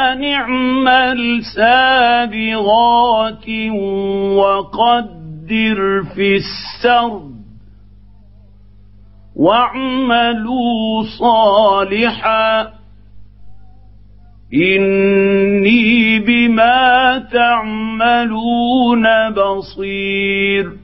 أن اعمل سابغات وقدر في السرد واعملوا صالحا إني بما تعملون بصير